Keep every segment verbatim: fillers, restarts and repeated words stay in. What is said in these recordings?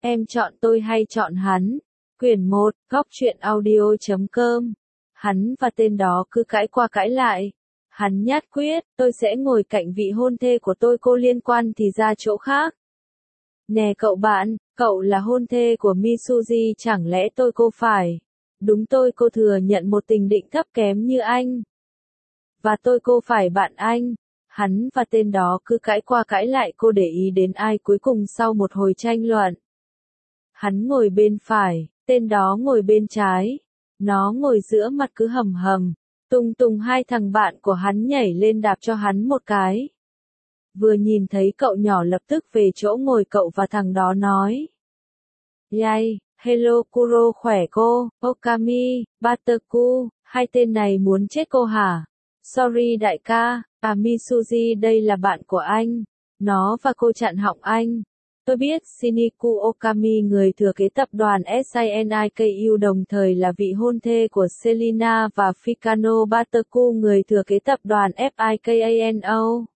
Em chọn tôi hay chọn hắn? Quyển một, góc truyện audio chấm com. Hắn và tên đó cứ cãi qua cãi lại. Hắn nhát quyết, tôi sẽ ngồi cạnh vị hôn thê của tôi, cô liên quan thì ra chỗ khác. Nè cậu bạn, cậu là hôn thê của Mitsuji, chẳng lẽ tôi cô phải? Đúng, tôi cô thừa nhận một tình định thấp kém như anh. Và tôi cô phải bạn anh. Hắn và tên đó cứ cãi qua cãi lại, cô để ý đến ai cuối cùng sau một hồi tranh luận? Hắn ngồi bên phải, tên đó ngồi bên trái. Nó ngồi giữa, mặt cứ hầm hầm. Tung tung hai thằng bạn của hắn nhảy lên đạp cho hắn một cái. Vừa nhìn thấy cậu nhỏ lập tức về chỗ ngồi cậu và thằng đó nói. Yay, hello Kuro, khỏe cô, Okami, Bataku, hai tên này muốn chết cô hả? Sorry đại ca, à Mitsuji đây là bạn của anh. Nó và cô chặn họng anh. Tôi biết Shiniku Okami, người thừa kế tập đoàn Siniku, đồng thời là vị hôn thê của Selina, và Fikano Bataku, người thừa kế tập đoàn Fikano.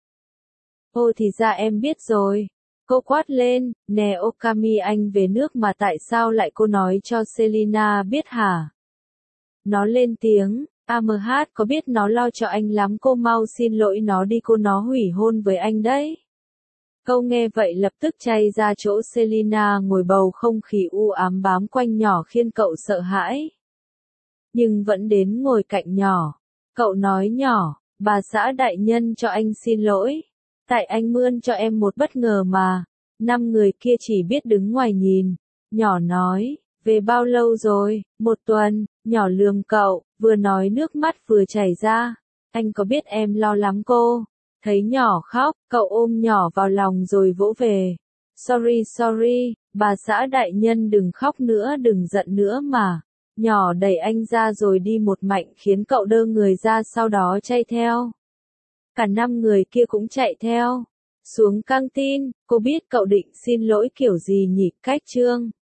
Ô thì ra em biết rồi. Cô quát lên, nè Okami, anh về nước mà tại sao lại cô nói cho Selina biết hả? Nó lên tiếng, a em hát có biết nó lo cho anh lắm, cô mau xin lỗi nó đi, cô nó hủy hôn với anh đấy. Câu nghe vậy lập tức chay ra chỗ Selina ngồi, bầu không khí u ám bám quanh nhỏ khiến cậu sợ hãi. Nhưng vẫn đến ngồi cạnh nhỏ. Cậu nói nhỏ, bà xã đại nhân cho anh xin lỗi. Tại anh mươn cho em một bất ngờ mà. Năm người kia chỉ biết đứng ngoài nhìn. Nhỏ nói, về bao lâu rồi? Một tuần. Nhỏ lườm cậu, vừa nói nước mắt vừa chảy ra. Anh có biết em lo lắm cô. Thấy nhỏ khóc, cậu ôm nhỏ vào lòng rồi vỗ về. Sorry sorry, bà xã đại nhân đừng khóc nữa, đừng giận nữa mà. Nhỏ đẩy anh ra rồi đi một mạnh khiến cậu đơ người ra, sau đó chạy theo. Cả năm người kia cũng chạy theo. Xuống căng tin, cô biết cậu định xin lỗi kiểu gì nhỉ? Cách chương